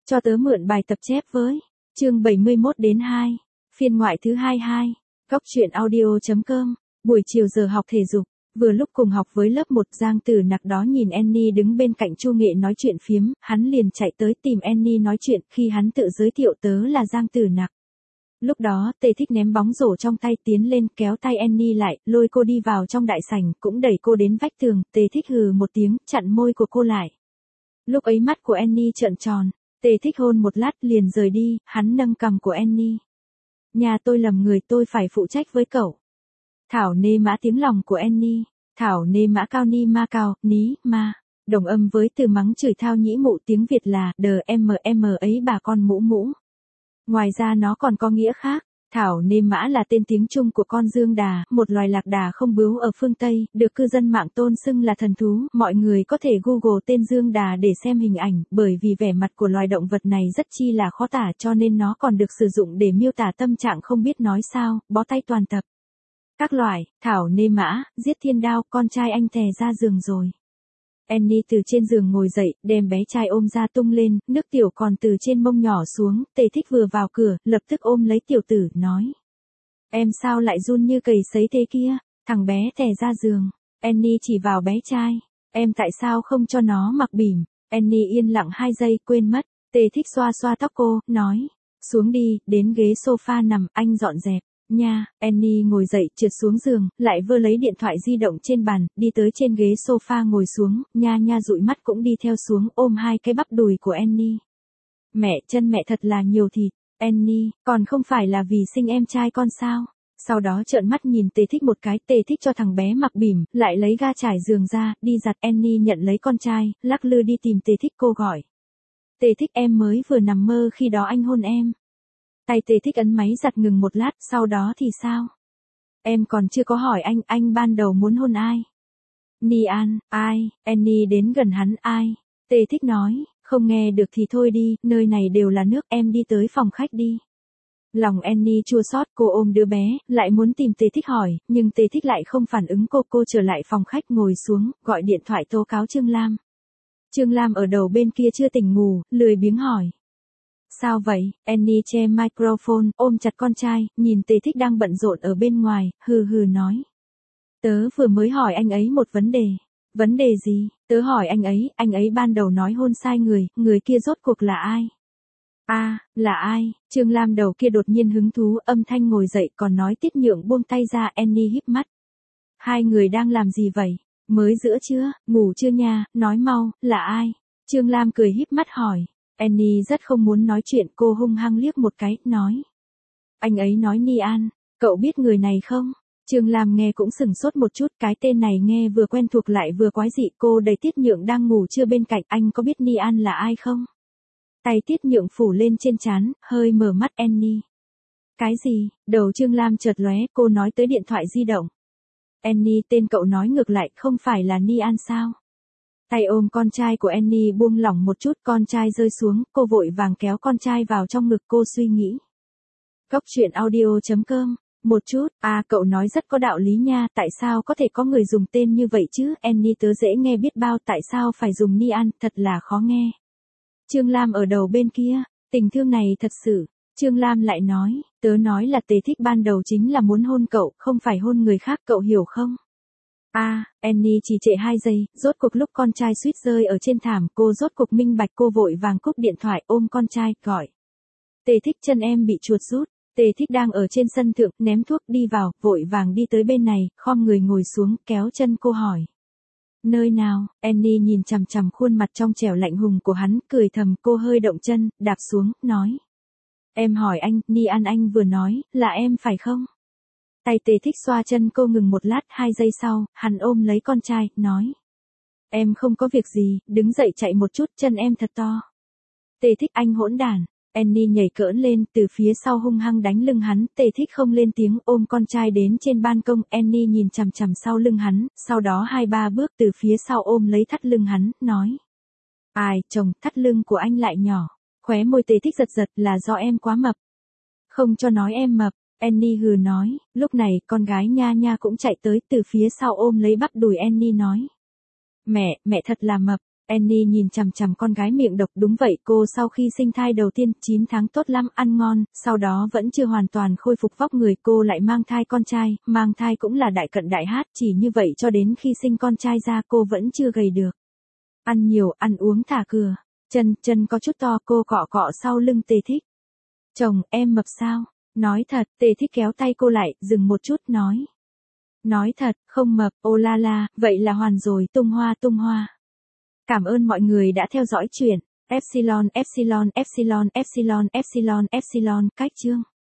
Cho tớ mượn bài tập chép với. Chương 71 đến 2. Phiên ngoại thứ 22. Góc truyện audio.com. Buổi chiều giờ học thể dục. Vừa lúc cùng học với lớp 1, Giang Tử Nặc đó nhìn Annie đứng bên cạnh Chu Nghệ nói chuyện phiếm, hắn liền chạy tới tìm Annie nói chuyện, khi hắn tự giới thiệu tớ là Giang Tử Nặc. Lúc đó, Tề Thích ném bóng rổ trong tay tiến lên kéo tay Annie lại, lôi cô đi vào trong đại sảnh, cũng đẩy cô đến vách tường. Tề Thích hừ một tiếng, chặn môi của cô lại. Lúc ấy mắt của Annie trợn tròn. Tề Thích hôn một lát liền rời đi, hắn nâng cằm của Annie. Nhà tôi lầm người, tôi phải phụ trách với cậu. Thảo nê mã tiếng lòng của Annie. Thảo nê mã cao ni ma cao, ní, ma. Đồng âm với từ mắng chửi thao nhĩ mụ, tiếng Việt là đờ mm ấy bà con mũ mũ. Ngoài ra nó còn có nghĩa khác. Thảo nê mã là tên tiếng Trung của con dương đà, một loài lạc đà không bướu ở phương Tây, được cư dân mạng tôn xưng là thần thú. Mọi người có thể Google tên dương đà để xem hình ảnh, bởi vì vẻ mặt của loài động vật này rất chi là khó tả, cho nên nó còn được sử dụng để miêu tả tâm trạng không biết nói sao, bó tay toàn tập. Các loại, thảo nê mã, giết thiên đao, con trai anh thè ra giường rồi. Annie từ trên giường ngồi dậy, đem bé trai ôm ra tung lên, nước tiểu còn từ trên mông nhỏ xuống. Tề Thích vừa vào cửa, lập tức ôm lấy tiểu tử, nói. Em sao lại run như cầy sấy thế kia, thằng bé thè ra giường. Annie chỉ vào bé trai. Em tại sao không cho nó mặc bỉm? Annie yên lặng 2 giây, quên mất. Tề Thích xoa xoa tóc cô, nói. Xuống đi, đến ghế sofa nằm, anh dọn dẹp. Nha, Annie ngồi dậy, trượt xuống giường, lại vơ lấy điện thoại di động trên bàn, đi tới trên ghế sofa ngồi xuống, nha dụi mắt cũng đi theo xuống, ôm 2 cái bắp đùi của Annie. Mẹ, chân mẹ thật là nhiều thịt. Annie, còn không phải là vì sinh em trai con sao? Sau đó trợn mắt nhìn Tề Thích một cái. Tề Thích cho thằng bé mặc bỉm, lại lấy ga trải giường ra, đi giặt. Annie nhận lấy con trai, lắc lư đi tìm Tề Thích, cô gọi. Tề Thích, em mới vừa nằm mơ khi đó anh hôn em. Tay Tề Thích ấn máy giặt ngừng một lát, sau đó thì sao? Em còn chưa có hỏi anh ban đầu muốn hôn ai? Nian, ai? Annie đến gần hắn, ai? Tề Thích nói, không nghe được thì thôi đi, nơi này đều là nước, em đi tới phòng khách đi. Lòng Annie chua xót, cô ôm đứa bé, lại muốn tìm Tề Thích hỏi, nhưng Tề Thích lại không phản ứng cô trở lại phòng khách ngồi xuống, gọi điện thoại tố cáo Trương Lam. Trương Lam ở đầu bên kia chưa tỉnh ngủ, lười biếng hỏi. Sao vậy? Annie che microphone, ôm chặt con trai, nhìn Tề Thích đang bận rộn ở bên ngoài, hừ nói. Tớ vừa mới hỏi anh ấy một vấn đề. Vấn đề gì? Tớ hỏi anh ấy ban đầu nói hôn sai người kia rốt cuộc là ai? Là ai? Trương Lam đầu kia đột nhiên hứng thú, âm thanh ngồi dậy, còn nói Tiết Nhượng buông tay ra. Annie híp mắt. Hai người đang làm gì vậy? Mới giữa chưa? Ngủ chưa nha? Nói mau, là ai? Trương Lam cười híp mắt hỏi. Annie rất không muốn nói chuyện, cô hung hăng liếc một cái, nói. Anh ấy nói Nian, cậu biết người này không? Trương Lam nghe cũng sửng sốt một chút, cái tên này nghe vừa quen thuộc lại vừa quái dị. Cô đẩy Tiết Nhượng đang ngủ trưa bên cạnh, anh có biết Nian là ai không? Tay Tiết Nhượng phủ lên trên trán, hơi mở mắt. Annie. Cái gì? Đầu Trương Lam chợt lóe, cô nói tới điện thoại di động. Annie, tên cậu nói ngược lại, không phải là Nian sao? Tay ôm con trai của Annie buông lỏng một chút, con trai rơi xuống, cô vội vàng kéo con trai vào trong ngực, cô suy nghĩ. Góc truyện audio.com. Một chút, cậu nói rất có đạo lý nha, tại sao có thể có người dùng tên như vậy chứ? Annie, tớ dễ nghe biết bao, tại sao phải dùng Nian, thật là khó nghe. Trương Lam ở đầu bên kia, tình thương này thật sự. Trương Lam lại nói, tớ nói là Tề Thích ban đầu chính là muốn hôn cậu, không phải hôn người khác, cậu hiểu không? Annie chỉ trệ 2 giây, rốt cuộc lúc con trai suýt rơi ở trên thảm, cô rốt cuộc minh bạch, cô vội vàng cúp điện thoại, ôm con trai, gọi. Tề Thích, chân em bị chuột rút. Tề Thích đang ở trên sân thượng, ném thuốc đi vào, vội vàng đi tới bên này, khom người ngồi xuống, kéo chân cô hỏi. Nơi nào? Annie nhìn chằm chằm khuôn mặt trong trẻo lạnh hùng của hắn, cười thầm, cô hơi động chân, đạp xuống, nói. Em hỏi anh, Nian anh vừa nói, là em phải không? Tay Tề Thích xoa chân cô, ngừng một lát, 2 giây sau, hắn ôm lấy con trai, nói. Em không có việc gì, đứng dậy chạy một chút, chân em thật to. Tề Thích, anh hỗn đản. Annie nhảy cỡn lên, từ phía sau hung hăng đánh lưng hắn. Tề Thích không lên tiếng, ôm con trai đến trên ban công. Annie nhìn chằm chằm sau lưng hắn, sau đó 2-3 bước từ phía sau ôm lấy thắt lưng hắn, nói. Ai, chồng, thắt lưng của anh lại nhỏ. Khóe môi Tề Thích giật, là do em quá mập. Không cho nói em mập. Annie hừ nói, lúc này con gái nha cũng chạy tới, từ phía sau ôm lấy bắp đùi Annie nói. Mẹ thật là mập. Annie nhìn chằm chằm con gái miệng độc, đúng vậy, cô sau khi sinh thai đầu tiên 9 tháng tốt lắm, ăn ngon, sau đó vẫn chưa hoàn toàn khôi phục vóc người, cô lại mang thai con trai, mang thai cũng là đại cận đại hát, chỉ như vậy cho đến khi sinh con trai ra cô vẫn chưa gầy được. Ăn nhiều, ăn uống thả cửa, chân có chút to, cô cọ cọ sau lưng Tề Thích. Chồng, em mập sao? Nói thật, Tề Thích kéo tay cô lại, dừng một chút, nói. Nói thật, không mập, ô la la, vậy là hoàn rồi, tung hoa tung hoa. Cảm ơn mọi người đã theo dõi chuyện. Epsilon, Epsilon, Epsilon, Epsilon, Epsilon, Epsilon, cách chương.